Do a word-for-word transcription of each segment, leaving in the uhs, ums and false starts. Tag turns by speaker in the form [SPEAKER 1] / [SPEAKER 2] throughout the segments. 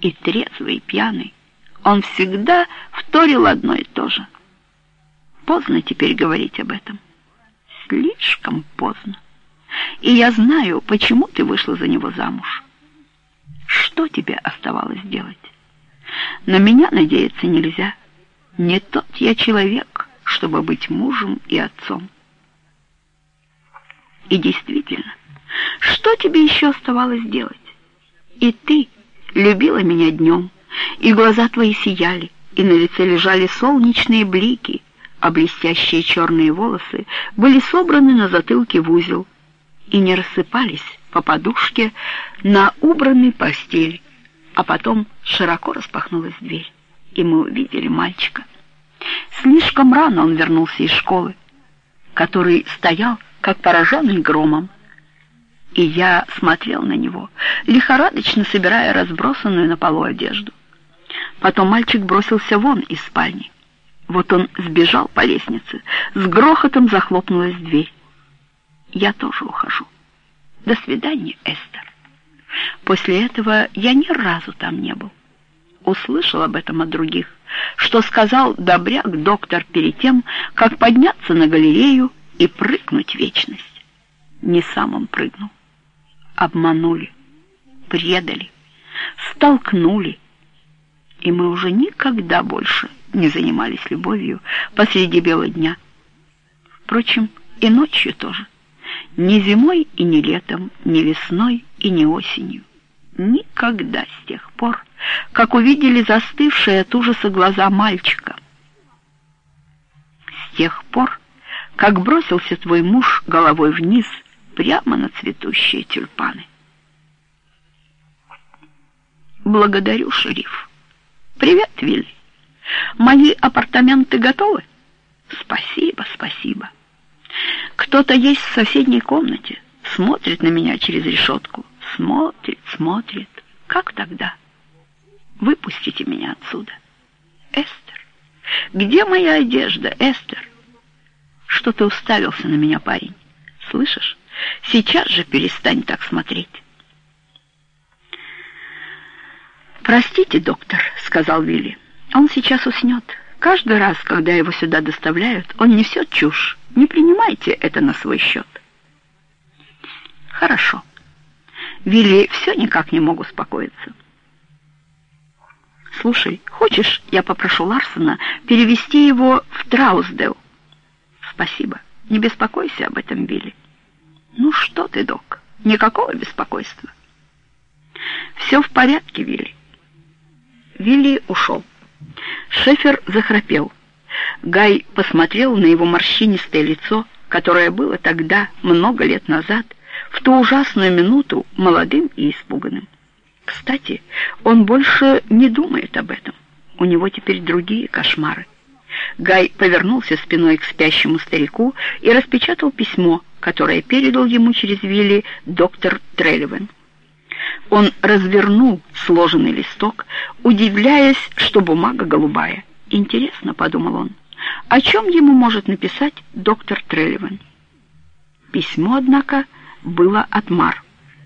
[SPEAKER 1] И трезвый, и пьяный, он всегда вторил одно и то же. Поздно теперь говорить об этом. Слишком поздно. И я знаю, почему ты вышла за него замуж. Что тебе оставалось делать? На меня надеяться нельзя. Не тот я человек, чтобы быть мужем и отцом. И действительно, что тебе еще оставалось делать? И ты любила меня днем, и глаза твои сияли, и на лице лежали солнечные блики, а блестящие черные волосы были собраны на затылке в узел и не рассыпались по подушке на убранной постели. А потом широко распахнулась дверь, и мы увидели мальчика. Слишком рано он вернулся из школы, который стоял, как пораженный громом. И я смотрел на него, лихорадочно собирая разбросанную на полу одежду. Потом мальчик бросился вон из спальни. Вот он сбежал по лестнице, с грохотом захлопнулась дверь. Я тоже ухожу. До свидания, Эстер. После этого я ни разу там не был. Услышал об этом от других, что сказал добряк-доктор перед тем, как подняться на галерею и прыгнуть в вечность. Не сам он прыгнул. Обманули, предали, столкнули. И мы уже никогда больше не занимались любовью посреди бела дня. Впрочем, и ночью тоже. Ни зимой и ни летом, ни весной и ни осенью. Никогда с тех пор, как увидели застывшие от ужаса глаза мальчика. С тех пор, как бросился твой муж головой вниз прямо на цветущие тюльпаны. Благодарю, шериф. Привет, Вилли. Мои апартаменты готовы? Спасибо, спасибо. Кто-то есть в соседней комнате, смотрит на меня через решетку. Смотрит, смотрит. Как тогда? Выпустите меня отсюда. Эстер, где моя одежда, Эстер? Что ты уставился на меня, парень? Слышишь? Сейчас же перестань так смотреть. «Простите, доктор», — сказал Вилли. «Он сейчас уснет. Каждый раз, когда его сюда доставляют, он несет чушь. Не принимайте это на свой счет». «Хорошо». Вилли все никак не мог успокоиться. «Слушай, хочешь, я попрошу Ларсона перевести его в Траусдейл?» «Спасибо. Не беспокойся об этом, Вилли». «Ну что ты, док, никакого беспокойства». «Все в порядке, Вилли». Вилли ушел. Шефер захрапел. Гай посмотрел на его морщинистое лицо, которое было тогда, много лет назад, в ту ужасную минуту, молодым и испуганным. Кстати, он больше не думает об этом. У него теперь другие кошмары. Гай повернулся спиной к спящему старику и распечатал письмо, которое передал ему через Вилли доктор Трелливан. Он развернул сложенный листок, удивляясь, что бумага голубая. «Интересно», — подумал он, — «о чем ему может написать доктор Трелливан?» Письмо, однако, было от Мар.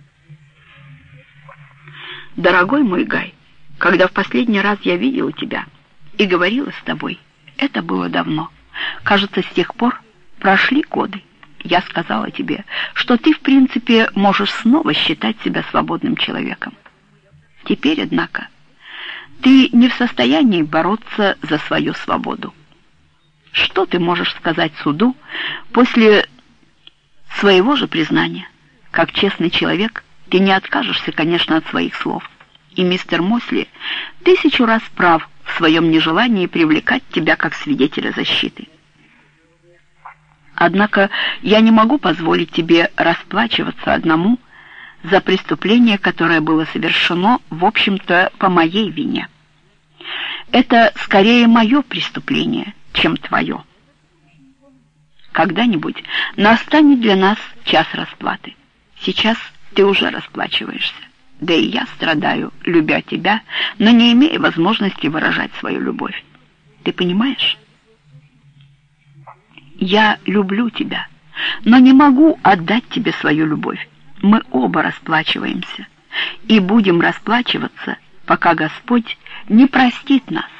[SPEAKER 1] «Дорогой мой Гай, когда в последний раз я видела тебя и говорила с тобой, это было давно. Кажется, с тех пор прошли годы. Я сказала тебе, что ты, в принципе, можешь снова считать себя свободным человеком. Теперь, однако, ты не в состоянии бороться за свою свободу. Что ты можешь сказать суду после своего же признания? Как честный человек, ты не откажешься, конечно, от своих слов. И мистер Мосли тысячу раз прав в своем нежелании привлекать тебя как свидетеля защиты. Однако я не могу позволить тебе расплачиваться одному за преступление, которое было совершено, в общем-то, по моей вине. Это скорее мое преступление, чем твое. Когда-нибудь настанет для нас час расплаты. Сейчас ты уже расплачиваешься. Да и я страдаю, любя тебя, но не имея возможности выражать свою любовь. Ты понимаешь? Я люблю тебя, но не могу отдать тебе свою любовь. Мы оба расплачиваемся и будем расплачиваться пока Господь не простит нас.